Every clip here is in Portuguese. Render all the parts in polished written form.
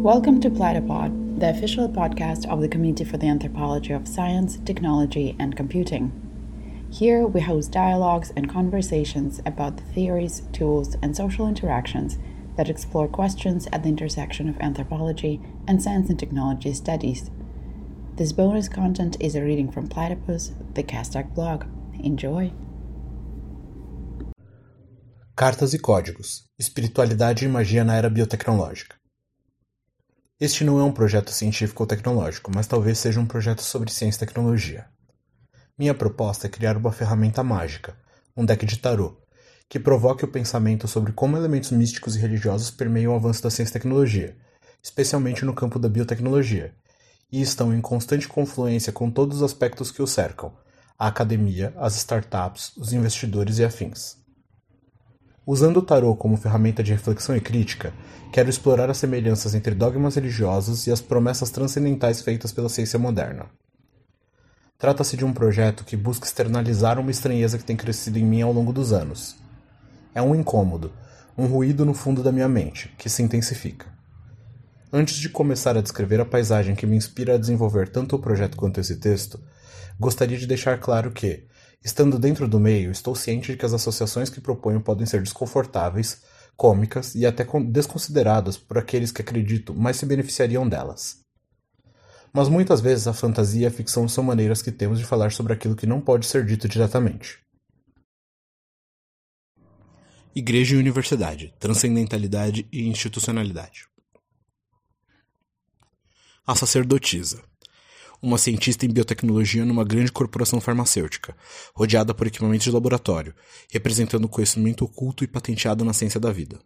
Welcome to Platypod, the official podcast of the Committee for the Anthropology of Science, Technology, and Computing. Here we host dialogues and conversations about the theories, tools, and social interactions that explore questions at the intersection of anthropology and science and technology studies. This bonus content is a reading from Platypus, the Castac blog. Enjoy! Cartas e Códigos, Espiritualidade e Magia na Era Biotecnológica. Este não é um projeto científico ou tecnológico, mas talvez seja um projeto sobre ciência e tecnologia. Minha proposta é criar uma ferramenta mágica, um deck de tarô, que provoque o pensamento sobre como elementos místicos e religiosos permeiam o avanço da ciência e tecnologia, especialmente no campo da biotecnologia, e estão em constante confluência com todos os aspectos que o cercam, a academia, as startups, os investidores e afins. Usando o tarô como ferramenta de reflexão e crítica, quero explorar as semelhanças entre dogmas religiosos e as promessas transcendentais feitas pela ciência moderna. Trata-se de um projeto que busca externalizar uma estranheza que tem crescido em mim ao longo dos anos. É um incômodo, um ruído no fundo da minha mente, que se intensifica. Antes de começar a descrever a paisagem que me inspira a desenvolver tanto o projeto quanto esse texto, gostaria de deixar claro que, estando dentro do meio, estou ciente de que as associações que proponho podem ser desconfortáveis, cômicas e até desconsideradas por aqueles que acredito mais se beneficiariam delas. Mas muitas vezes a fantasia e a ficção são maneiras que temos de falar sobre aquilo que não pode ser dito diretamente. Igreja e universidade, transcendentalidade e institucionalidade. A sacerdotisa. Uma cientista em biotecnologia numa grande corporação farmacêutica, rodeada por equipamentos de laboratório, representando o conhecimento oculto e patenteado na ciência da vida.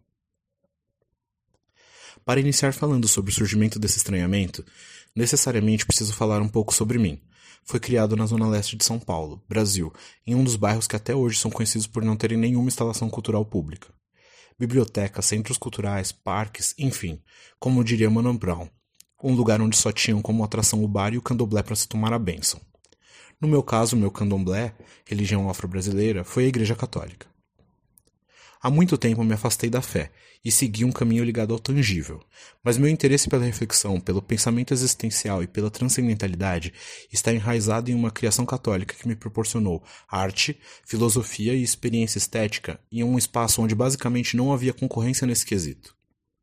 Para iniciar falando sobre o surgimento desse estranhamento, necessariamente preciso falar um pouco sobre mim. Foi criado na zona leste de São Paulo, Brasil, em um dos bairros que até hoje são conhecidos por não terem nenhuma instalação cultural pública. Bibliotecas, centros culturais, parques, enfim, como diria Mano Brown, um lugar onde só tinham como atração o bar e o candomblé para se tomar a bênção. No meu caso, o meu candomblé, religião afro-brasileira, foi a Igreja Católica. Há muito tempo me afastei da fé e segui um caminho ligado ao tangível, mas meu interesse pela reflexão, pelo pensamento existencial e pela transcendentalidade está enraizado em uma criação católica que me proporcionou arte, filosofia e experiência estética em um espaço onde basicamente não havia concorrência nesse quesito.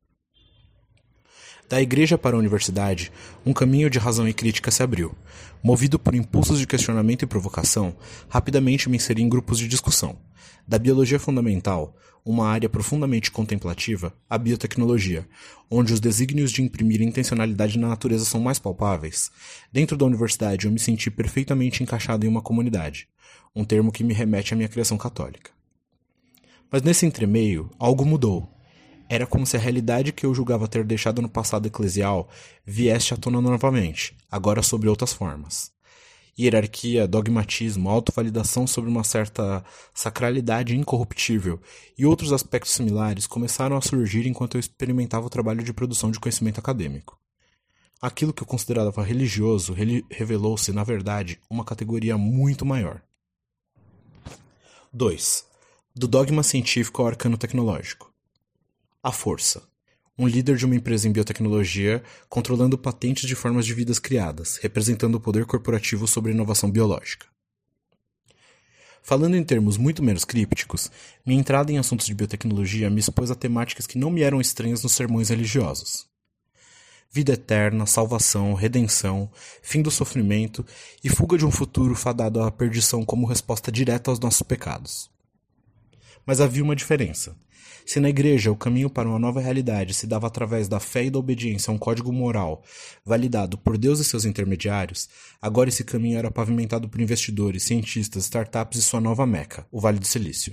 Da igreja para a universidade, um caminho de razão e crítica se abriu. Movido por impulsos de questionamento e provocação, rapidamente me inseri em grupos de discussão. Da biologia fundamental, uma área profundamente contemplativa, à biotecnologia, onde os desígnios de imprimir intencionalidade na natureza são mais palpáveis. Dentro da universidade eu me senti perfeitamente encaixado em uma comunidade, um termo que me remete à minha criação católica. Mas nesse entremeio, algo mudou. Era como se a realidade que eu julgava ter deixado no passado eclesial viesse à tona novamente, agora sob outras formas. Hierarquia, dogmatismo, autovalidação sobre uma certa sacralidade incorruptível e outros aspectos similares começaram a surgir enquanto eu experimentava o trabalho de produção de conhecimento acadêmico. Aquilo que eu considerava religioso revelou-se, na verdade, uma categoria muito maior. 2. Do dogma científico ao arcano tecnológico. A força. Um líder de uma empresa em biotecnologia controlando patentes de formas de vidas criadas, representando o poder corporativo sobre a inovação biológica. Falando em termos muito menos crípticos, minha entrada em assuntos de biotecnologia me expôs a temáticas que não me eram estranhas nos sermões religiosos. Vida eterna, salvação, redenção, fim do sofrimento e fuga de um futuro fadado à perdição como resposta direta aos nossos pecados. Mas havia uma diferença. Se na igreja o caminho para uma nova realidade se dava através da fé e da obediência a um código moral validado por Deus e seus intermediários, agora esse caminho era pavimentado por investidores, cientistas, startups e sua nova meca, o Vale do Silício.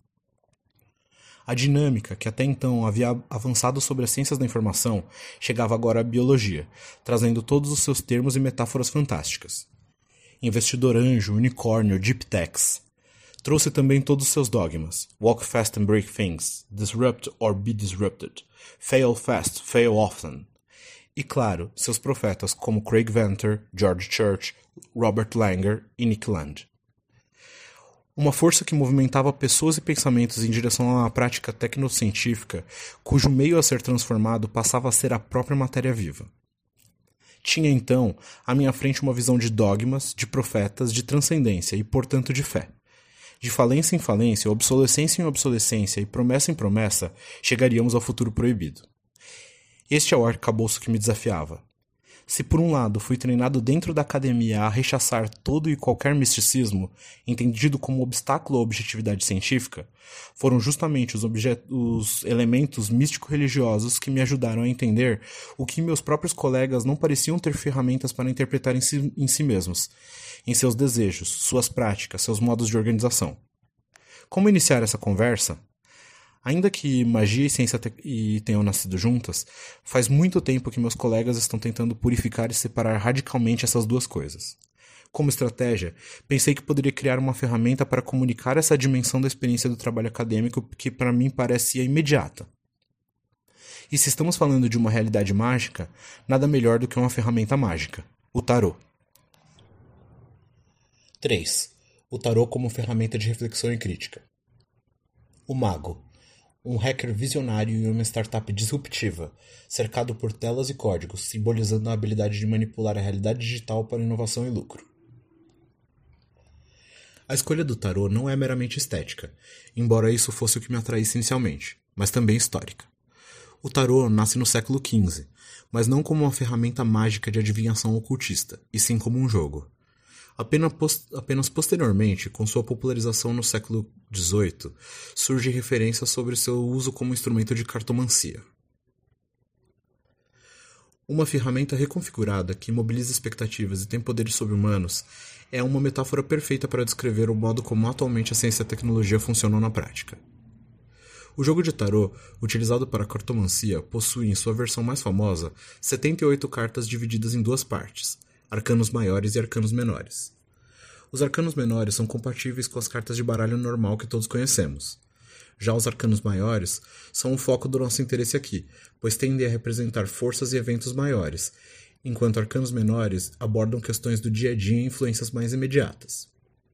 A dinâmica, que até então havia avançado sobre as ciências da informação, chegava agora à biologia, trazendo todos os seus termos e metáforas fantásticas. Investidor anjo, unicórnio, deep techs. Trouxe também todos os seus dogmas. Walk fast and break things. Disrupt or be disrupted. Fail fast, fail often. E claro, seus profetas como Craig Venter, George Church, Robert Langer e Nick Land. Uma força que movimentava pessoas e pensamentos em direção a uma prática tecnocientífica, cujo meio a ser transformado passava a ser a própria matéria viva. Tinha então à minha frente uma visão de dogmas, de profetas, de transcendência e, portanto, de fé. De falência em falência, obsolescência em obsolescência e promessa em promessa, chegaríamos ao futuro proibido. Este é o arcabouço que me desafiava. Se por um lado fui treinado dentro da academia a rechaçar todo e qualquer misticismo, entendido como obstáculo à objetividade científica, foram justamente os elementos místico-religiosos que me ajudaram a entender o que meus próprios colegas não pareciam ter ferramentas para interpretar em si mesmos, em seus desejos, suas práticas, seus modos de organização. Como iniciar essa conversa? Ainda que magia e ciência tenham nascido juntas, faz muito tempo que meus colegas estão tentando purificar e separar radicalmente essas duas coisas. Como estratégia, pensei que poderia criar uma ferramenta para comunicar essa dimensão da experiência do trabalho acadêmico que para mim parecia imediata. E se estamos falando de uma realidade mágica, nada melhor do que uma ferramenta mágica, o tarô. 3. O tarô como ferramenta de reflexão e crítica. O mago. Um hacker visionário e uma startup disruptiva, cercado por telas e códigos, simbolizando a habilidade de manipular a realidade digital para inovação e lucro. A escolha do tarô não é meramente estética, embora isso fosse o que me atraísse inicialmente, mas também histórica. O tarô nasce no século XV, mas não como uma ferramenta mágica de adivinhação ocultista, e sim como um jogo. Apenas posteriormente, com sua popularização no século XVIII, surge referência sobre seu uso como instrumento de cartomancia. Uma ferramenta reconfigurada que mobiliza expectativas e tem poderes sobre-humanos é uma metáfora perfeita para descrever o modo como atualmente a ciência e a tecnologia funcionam na prática. O jogo de tarô, utilizado para a cartomancia, possui em sua versão mais famosa 78 cartas divididas em duas partes, arcanos maiores e arcanos menores. Os arcanos menores são compatíveis com as cartas de baralho normal que todos conhecemos. Já os arcanos maiores são o foco do nosso interesse aqui, pois tendem a representar forças e eventos maiores, enquanto arcanos menores abordam questões do dia a dia e influências mais imediatas.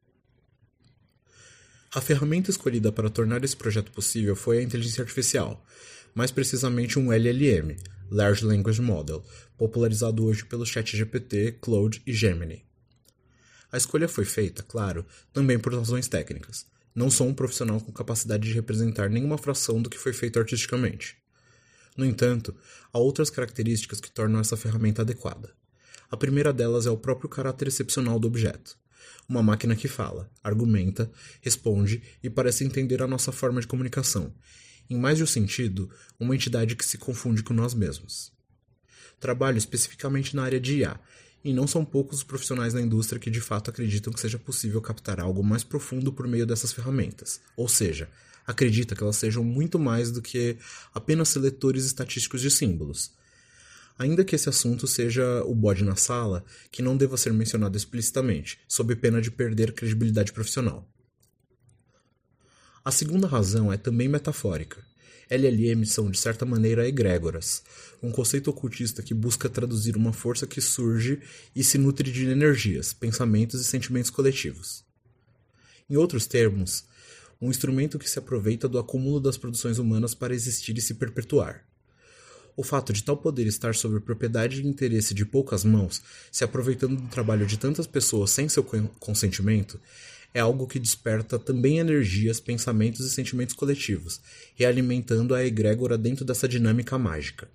A ferramenta escolhida para tornar esse projeto possível foi a inteligência artificial, mais precisamente um LLM, Large Language Model, popularizado hoje pelo ChatGPT, Claude e Gemini. A escolha foi feita, claro, também por razões técnicas. Não sou um profissional com capacidade de representar nenhuma fração do que foi feito artisticamente. No entanto, há outras características que tornam essa ferramenta adequada. A primeira delas é o próprio caráter excepcional do objeto. Uma máquina que fala, argumenta, responde e parece entender a nossa forma de comunicação. Em mais de um sentido, uma entidade que se confunde com nós mesmos. Trabalho especificamente na área de IA, e não são poucos os profissionais da indústria que de fato acreditam que seja possível captar algo mais profundo por meio dessas ferramentas, ou seja, acredita que elas sejam muito mais do que apenas seletores estatísticos de símbolos. Ainda que esse assunto seja o bode na sala, que não deva ser mencionado explicitamente, sob pena de perder credibilidade profissional. A segunda razão é também metafórica. LLMs são, de certa maneira, egrégoras, um conceito ocultista que busca traduzir uma força que surge e se nutre de energias, pensamentos e sentimentos coletivos. Em outros termos, um instrumento que se aproveita do acúmulo das produções humanas para existir e se perpetuar. O fato de tal poder estar sob propriedade e interesse de poucas mãos, se aproveitando do trabalho de tantas pessoas sem seu consentimento, é algo que desperta também energias, pensamentos e sentimentos coletivos, realimentando a egrégora dentro dessa dinâmica mágica.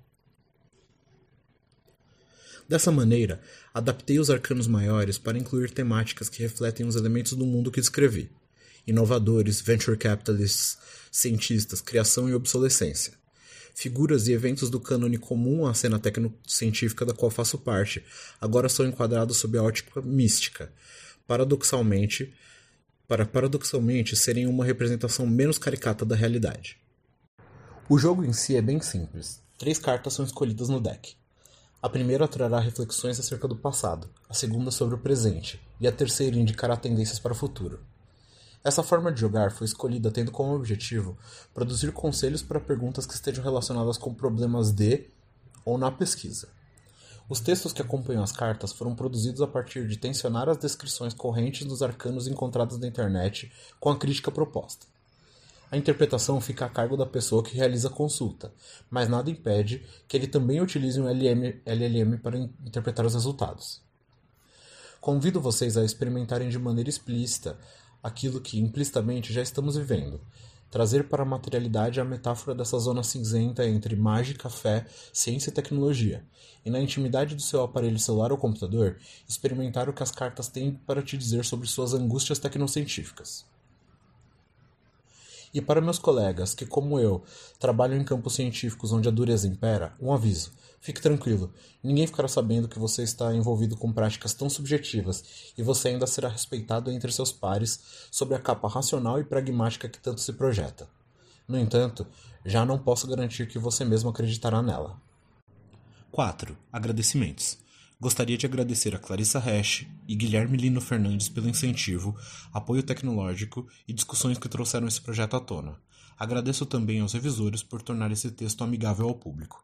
Dessa maneira, adaptei os arcanos maiores para incluir temáticas que refletem os elementos do mundo que descrevi: inovadores, venture capitalists, cientistas, criação e obsolescência. Figuras e eventos do cânone comum à cena tecnocientífica da qual faço parte agora são enquadrados sob a ótica mística, paradoxalmente serem uma representação menos caricata da realidade. O jogo em si é bem simples. 3 cartas são escolhidas no deck. A primeira trará reflexões acerca do passado, a segunda sobre o presente, e a terceira indicará tendências para o futuro. Essa forma de jogar foi escolhida tendo como objetivo produzir conselhos para perguntas que estejam relacionadas com problemas de ou na pesquisa. Os textos que acompanham as cartas foram produzidos a partir de tensionar as descrições correntes dos arcanos encontrados na internet com a crítica proposta. A interpretação fica a cargo da pessoa que realiza a consulta, mas nada impede que ele também utilize um LLM para interpretar os resultados. Convido vocês a experimentarem de maneira explícita aquilo que implicitamente já estamos vivendo, trazer para a materialidade a metáfora dessa zona cinzenta entre mágica, fé, ciência e tecnologia, e na intimidade do seu aparelho celular ou computador, experimentar o que as cartas têm para te dizer sobre suas angústias tecnocientíficas. E para meus colegas que, como eu, trabalham em campos científicos onde a dureza impera, um aviso. Fique tranquilo, ninguém ficará sabendo que você está envolvido com práticas tão subjetivas e você ainda será respeitado entre seus pares sobre a capa racional e pragmática que tanto se projeta. No entanto, já não posso garantir que você mesmo acreditará nela. 4. Agradecimentos. Gostaria de agradecer a Clarissa Hash e Guilherme Lino Fernandes pelo incentivo, apoio tecnológico e discussões que trouxeram esse projeto à tona. Agradeço também aos revisores por tornar esse texto amigável ao público.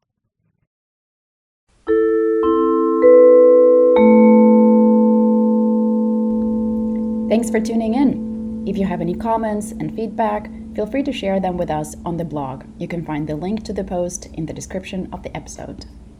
Thanks for tuning in. If you have any comments and feedback, feel free to share them with us on the blog. You can find the link to the post in the description of the episode.